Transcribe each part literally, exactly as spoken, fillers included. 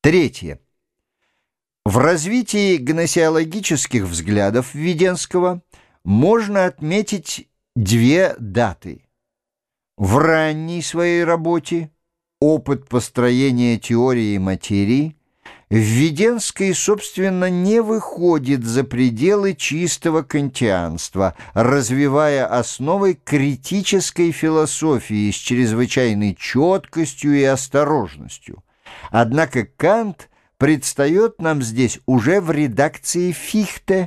Третье. В развитии гносеологических взглядов Введенского можно отметить две даты. В ранней своей работе «Опыт построения теории материи» Введенский, собственно, не выходит за пределы чистого кантианства, развивая основы критической философии с чрезвычайной четкостью и осторожностью. Однако Кант предстает нам здесь уже в редакции Фихте.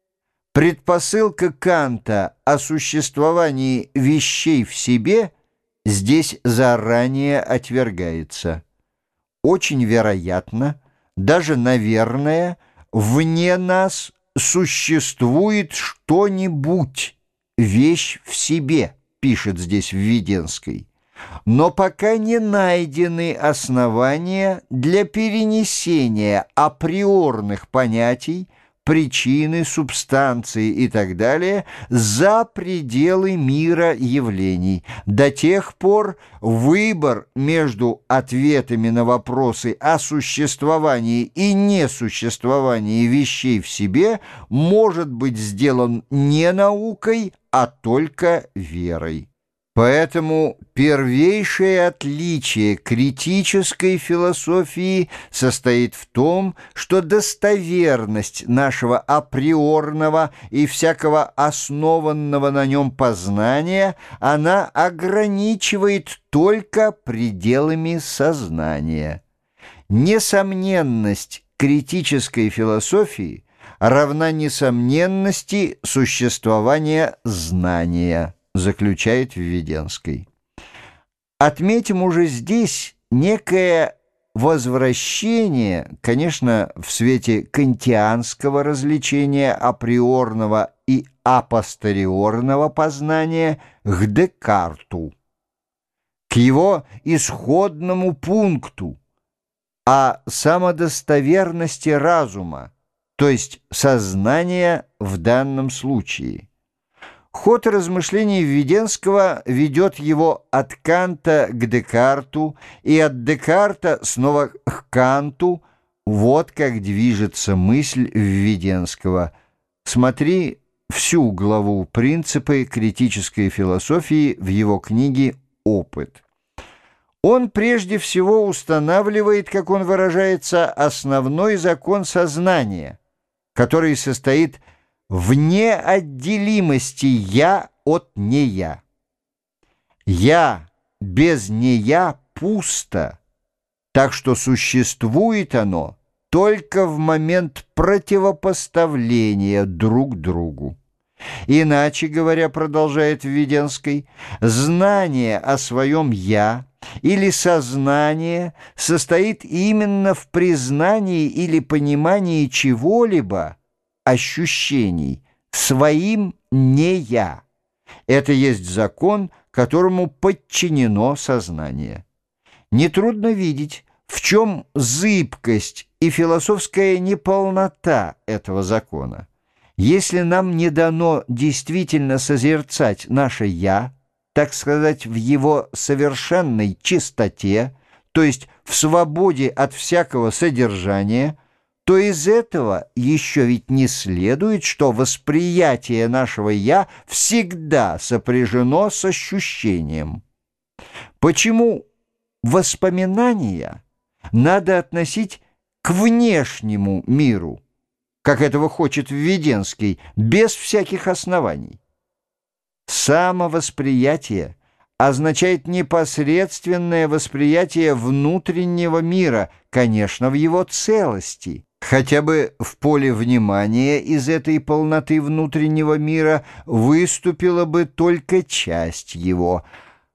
Предпосылка Канта о существовании вещей в себе здесь заранее отвергается. Очень вероятно, даже, наверное, вне нас существует что-нибудь, вещь в себе, пишет здесь Введенский. Но пока не найдены основания для перенесения априорных понятий, причины, субстанции и так далее за пределы мира явлений. До тех пор выбор между ответами на вопросы о существовании и несуществовании вещей в себе может быть сделан не наукой, а только верой. Поэтому первейшее отличие критической философии состоит в том, что достоверность нашего априорного и всякого основанного на нем познания она ограничивает только пределами сознания. Несомненность критической философии равна несомненности существования знания, заключает Введенский. Отметим уже здесь некое возвращение, конечно, в свете кантианского развлечения априорного и апостериорного познания к Декарту, к его исходному пункту о самодостоверности разума, то есть сознания в данном случае. Ход размышлений Введенского ведет его от Канта к Декарту и от Декарта снова к Канту. Вот как движется мысль Введенского. Смотри всю главу «Принципы критической философии» в его книге «Опыт». Он прежде всего устанавливает, как он выражается, основной закон сознания, который состоит в неотделимости «я» от «не-я». «Я» без «не-я» пусто, так что существует оно только в момент противопоставления друг другу. Иначе говоря, продолжает Введенский, знание о своем «я» или сознание состоит именно в признании или понимании чего-либо, ощущений, своим не я. Это есть закон, которому подчинено сознание. Нетрудно видеть, в чем зыбкость и философская неполнота этого закона. Если нам не дано действительно созерцать наше «я», так сказать, в его совершенной чистоте, то есть в свободе от всякого содержания, то из этого еще ведь не следует, что восприятие нашего «я» всегда сопряжено с ощущением. Почему воспоминания надо относить к внешнему миру, как этого хочет Введенский, без всяких оснований? Самовосприятие означает непосредственное восприятие внутреннего мира, конечно, в его целости. Хотя бы в поле внимания из этой полноты внутреннего мира выступила бы только часть его.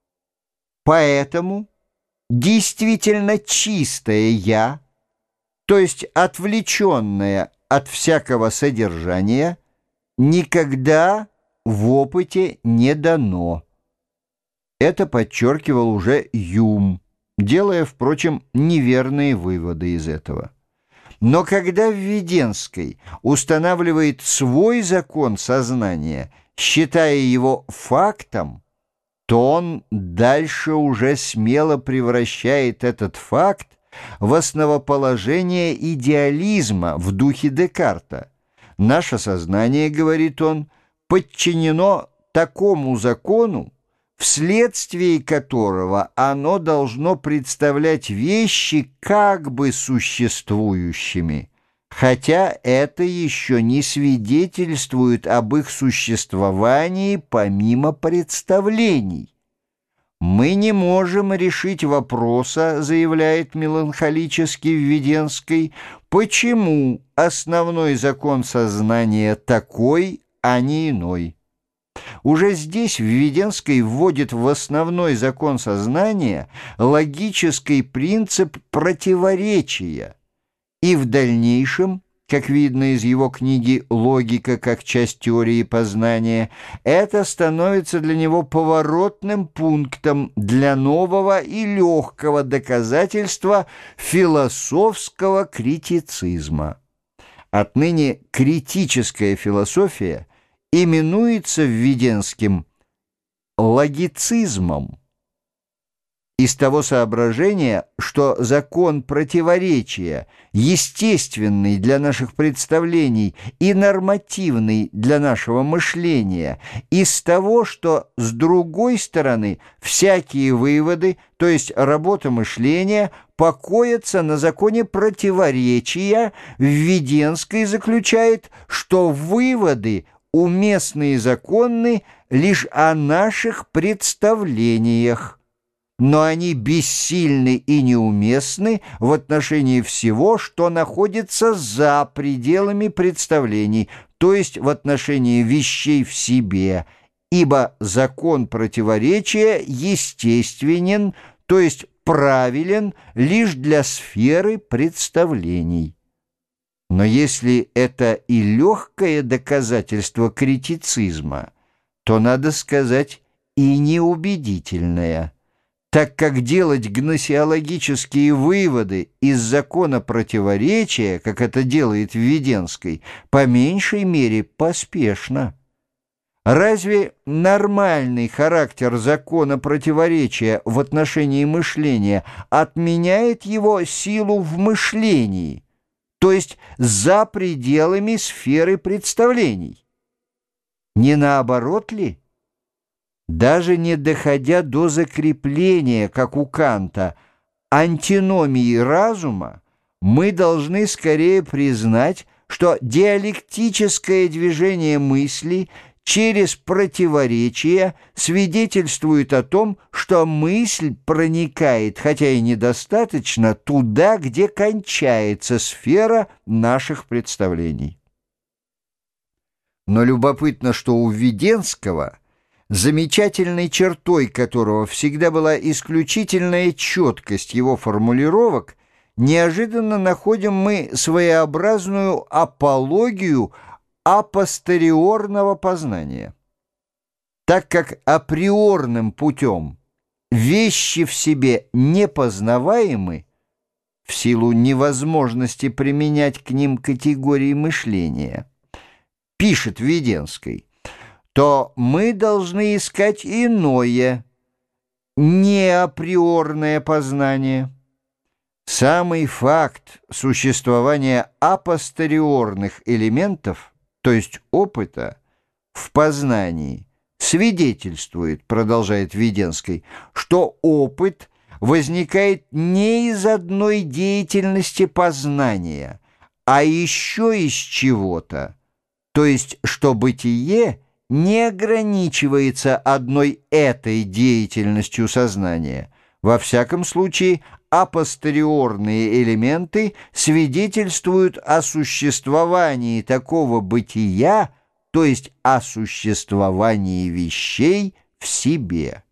Поэтому действительно чистое «я», то есть отвлеченное от всякого содержания, никогда в опыте не дано. Это подчеркивал уже Юм, делая, впрочем, неверные выводы из этого. Но когда Введенский устанавливает свой закон сознания, считая его фактом, то он дальше уже смело превращает этот факт в основоположение идеализма в духе Декарта. Наше сознание, говорит он, подчинено такому закону, вследствие которого оно должно представлять вещи как бы существующими, хотя это еще не свидетельствует об их существовании помимо представлений. «Мы не можем решить вопроса, — заявляет меланхолически Введенский, — почему основной закон сознания такой, а не иной». Уже здесь Введенский вводит в основной закон сознания логический принцип противоречия, и в дальнейшем, как видно из его книги «Логика как часть теории познания», это становится для него поворотным пунктом для нового и легкого доказательства философского критицизма. Отныне критическая философия именуется Введенским логицизмом, из того соображения, что закон противоречия, естественный для наших представлений и нормативный для нашего мышления, из того, что, с другой стороны, всякие выводы, то есть работа мышления, покоятся на законе противоречия, Введенский заключает, что выводы уместны и законны лишь о наших представлениях, но они бессильны и неуместны в отношении всего, что находится за пределами представлений, то есть в отношении вещей в себе, ибо закон противоречия естественен, то есть правилен лишь для сферы представлений. Но если это и легкое доказательство критицизма, то, надо сказать, и неубедительное, так как делать гносеологические выводы из закона противоречия, как это делает Введенский, по меньшей мере поспешно. Разве нормальный характер закона противоречия в отношении мышления отменяет его силу в мышлении, то есть за пределами сферы представлений? Не наоборот ли? Даже не доходя до закрепления, как у Канта, антиномии разума, мы должны скорее признать, что диалектическое движение мысли через противоречия свидетельствует о том, что мысль проникает, хотя и недостаточно, туда, где кончается сфера наших представлений. Но любопытно, что у Введенского, замечательной чертой которого всегда была исключительная четкость его формулировок, неожиданно находим мы своеобразную апологию апостериорного познания. Так как априорным путем вещи в себе непознаваемы, в силу невозможности применять к ним категории мышления, пишет Введенский, то мы должны искать иное, неаприорное познание. Самый факт существования апостериорных элементов, то есть опыта, в познании, свидетельствует, продолжает Введенский, что опыт возникает не из одной деятельности познания, а еще из чего-то, то есть что бытие не ограничивается одной этой деятельностью сознания. Во всяком случае, апостериорные элементы свидетельствуют о существовании такого бытия, то есть о существовании вещей в себе.